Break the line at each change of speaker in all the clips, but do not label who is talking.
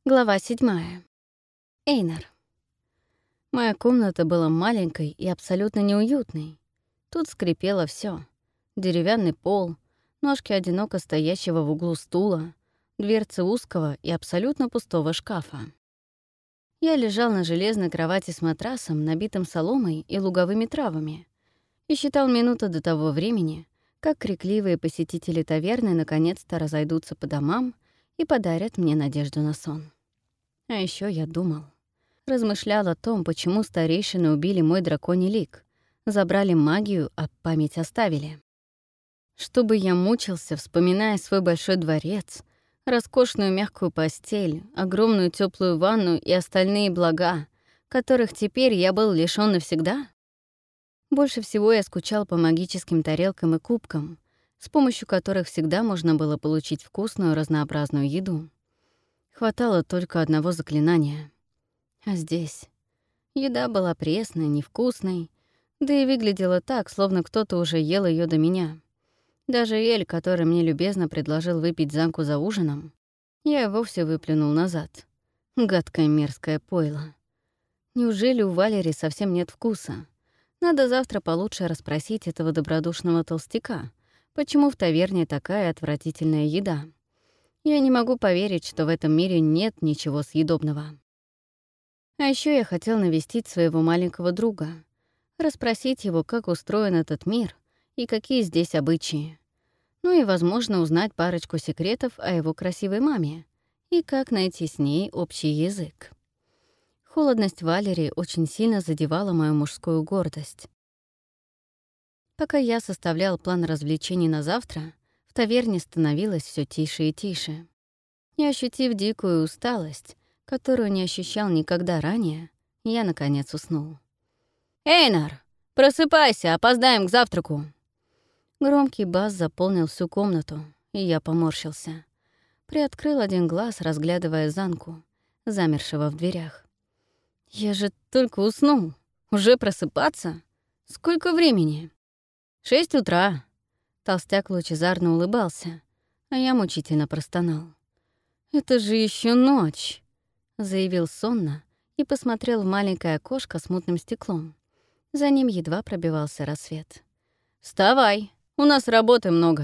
Глава 7. Эйнар. Моя комната была маленькой и абсолютно неуютной. Тут скрипело все: деревянный пол, ножки одиноко стоящего в углу стула, дверцы узкого и абсолютно пустого шкафа. Я лежал на железной кровати с матрасом, набитым соломой и луговыми травами, и считал минуты до того времени, как крикливые посетители таверны наконец-то разойдутся по домам и подарят мне надежду на сон. А еще я размышлял о том, почему старейшины убили мой драконий лик, забрали магию, а память оставили. Чтобы я мучился, вспоминая свой большой дворец, роскошную мягкую постель, огромную теплую ванну и остальные блага, которых теперь я был лишён навсегда? Больше всего я скучал по магическим тарелкам и кубкам, с помощью которых всегда можно было получить вкусную разнообразную еду. Хватало только одного заклинания. А здесь еда была пресной, невкусной, да и выглядела так, словно кто-то уже ел ее до меня. Даже эль, который мне любезно предложил выпить Занку за ужином, я и вовсе выплюнул назад. Гадкое мерзкое пойло. Неужели у Валери совсем нет вкуса? Надо завтра получше расспросить этого добродушного толстяка, почему в таверне такая отвратительная еда. Я не могу поверить, что в этом мире нет ничего съедобного. А еще я хотел навестить своего маленького друга, расспросить его, как устроен этот мир и какие здесь обычаи. Ну и, возможно, узнать парочку секретов о его красивой маме и как найти с ней общий язык. Холодность Валерии очень сильно задевала мою мужскую гордость. Пока я составлял план развлечений на завтра, в таверне становилось все тише и тише. И ощутив дикую усталость, которую не ощущал никогда ранее, я, наконец, уснул. «Эйнар, просыпайся, опоздаем к завтраку!» Громкий бас заполнил всю комнату, и я поморщился. Приоткрыл один глаз, разглядывая Занку, замершего в дверях. «Я же только уснул. Уже просыпаться? Сколько времени?» 6 утра. Толстяк лучезарно улыбался, а я мучительно простонал. «Это же еще ночь!» — заявил сонно и посмотрел в маленькое окошко с мутным стеклом. За ним едва пробивался рассвет. «Вставай, у нас работы много!»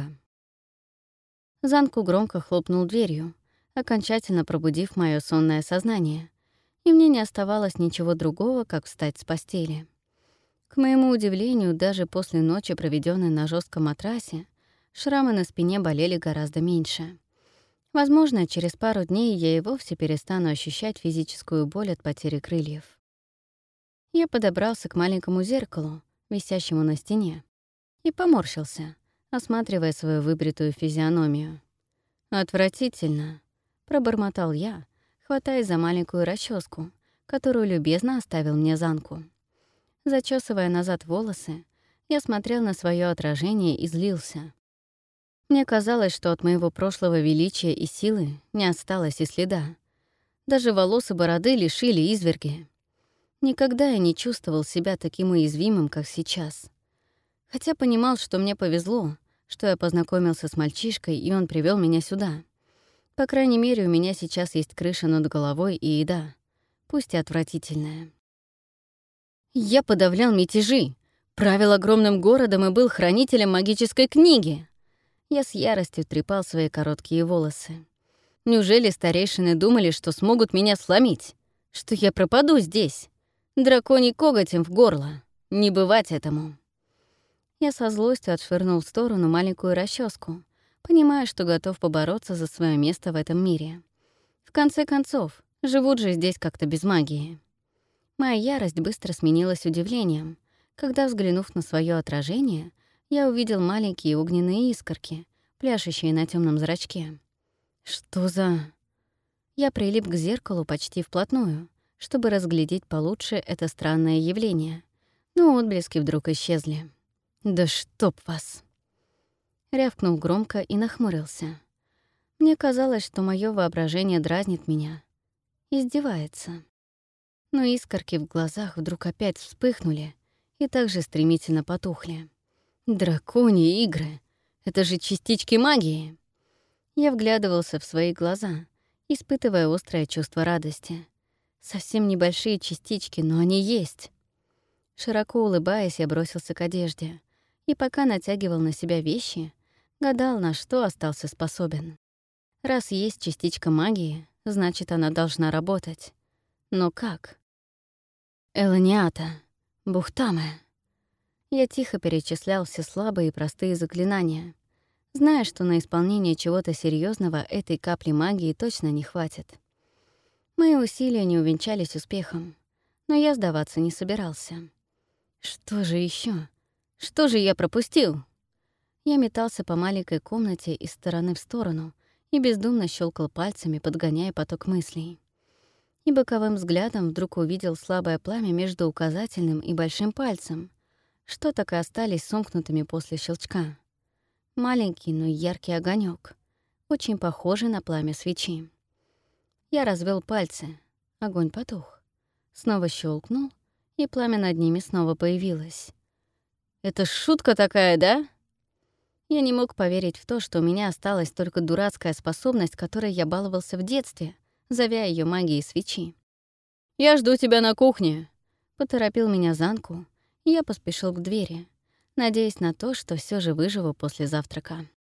Занку громко хлопнул дверью, окончательно пробудив моё сонное сознание, и мне не оставалось ничего другого, как встать с постели. К моему удивлению, даже после ночи, проведенной на жестком матрасе, шрамы на спине болели гораздо меньше. Возможно, через пару дней я и вовсе перестану ощущать физическую боль от потери крыльев. Я подобрался к маленькому зеркалу, висящему на стене, и поморщился, осматривая свою выбритую физиономию. «Отвратительно», — пробормотал я, хватаясь за маленькую расческу, которую любезно оставил мне Занку. Зачесывая назад волосы, я смотрел на свое отражение и злился. Мне казалось, что от моего прошлого величия и силы не осталось и следа. Даже волос и бороды лишили изверги. Никогда я не чувствовал себя таким уязвимым, как сейчас. Хотя понимал, что мне повезло, что я познакомился с мальчишкой, и он привел меня сюда. По крайней мере, у меня сейчас есть крыша над головой и еда, пусть и отвратительная. Я подавлял мятежи, правил огромным городом и был хранителем магической книги. Я с яростью трепал свои короткие волосы. Неужели старейшины думали, что смогут меня сломить? Что я пропаду здесь? Драконий коготь им в горло. Не бывать этому. Я со злостью отшвырнул в сторону маленькую расческу, понимая, что готов побороться за свое место в этом мире. В конце концов, живут же здесь как-то без магии. Моя ярость быстро сменилась удивлением, когда, взглянув на свое отражение, я увидел маленькие огненные искорки, пляшущие на темном зрачке. Что за... Я прилип к зеркалу почти вплотную, чтобы разглядеть получше это странное явление, но отблески вдруг исчезли. «Да чтоб вас!» Рявкнул громко и нахмурился. Мне казалось, что мое воображение дразнит меня, издевается. Но искорки в глазах вдруг опять вспыхнули и также стремительно потухли. Драконьи игры! Это же частички магии! Я вглядывался в свои глаза испытывая острое чувство радости. Совсем небольшие частички, но они есть. Широко улыбаясь, я бросился к одежде, и пока натягивал на себя вещи, гадал, на что остался способен. Раз есть частичка магии, значит, она должна работать. Но как? Эланиата, Бухтаме. Я тихо перечислял все слабые и простые заклинания, зная, что на исполнение чего-то серьезного этой капли магии точно не хватит. Мои усилия не увенчались успехом, но я сдаваться не собирался. Что же еще? Что же я пропустил? Я метался по маленькой комнате из стороны в сторону и бездумно щелкал пальцами, подгоняя поток мыслей. И боковым взглядом вдруг увидел слабое пламя между указательным и большим пальцем, что так и остались сомкнутыми после щелчка. Маленький, но яркий огонек, очень похожий на пламя свечи. Я развел пальцы, огонь потух. Снова щелкнул, и пламя над ними снова появилось. «Это шутка такая, да?» Я не мог поверить в то, что у меня осталась только дурацкая способность, которой я баловался в детстве, зовя ее магией свечи. «Я жду тебя на кухне», — поторопил меня Занку, и я поспешил к двери, надеясь на то, что все же выживу после завтрака.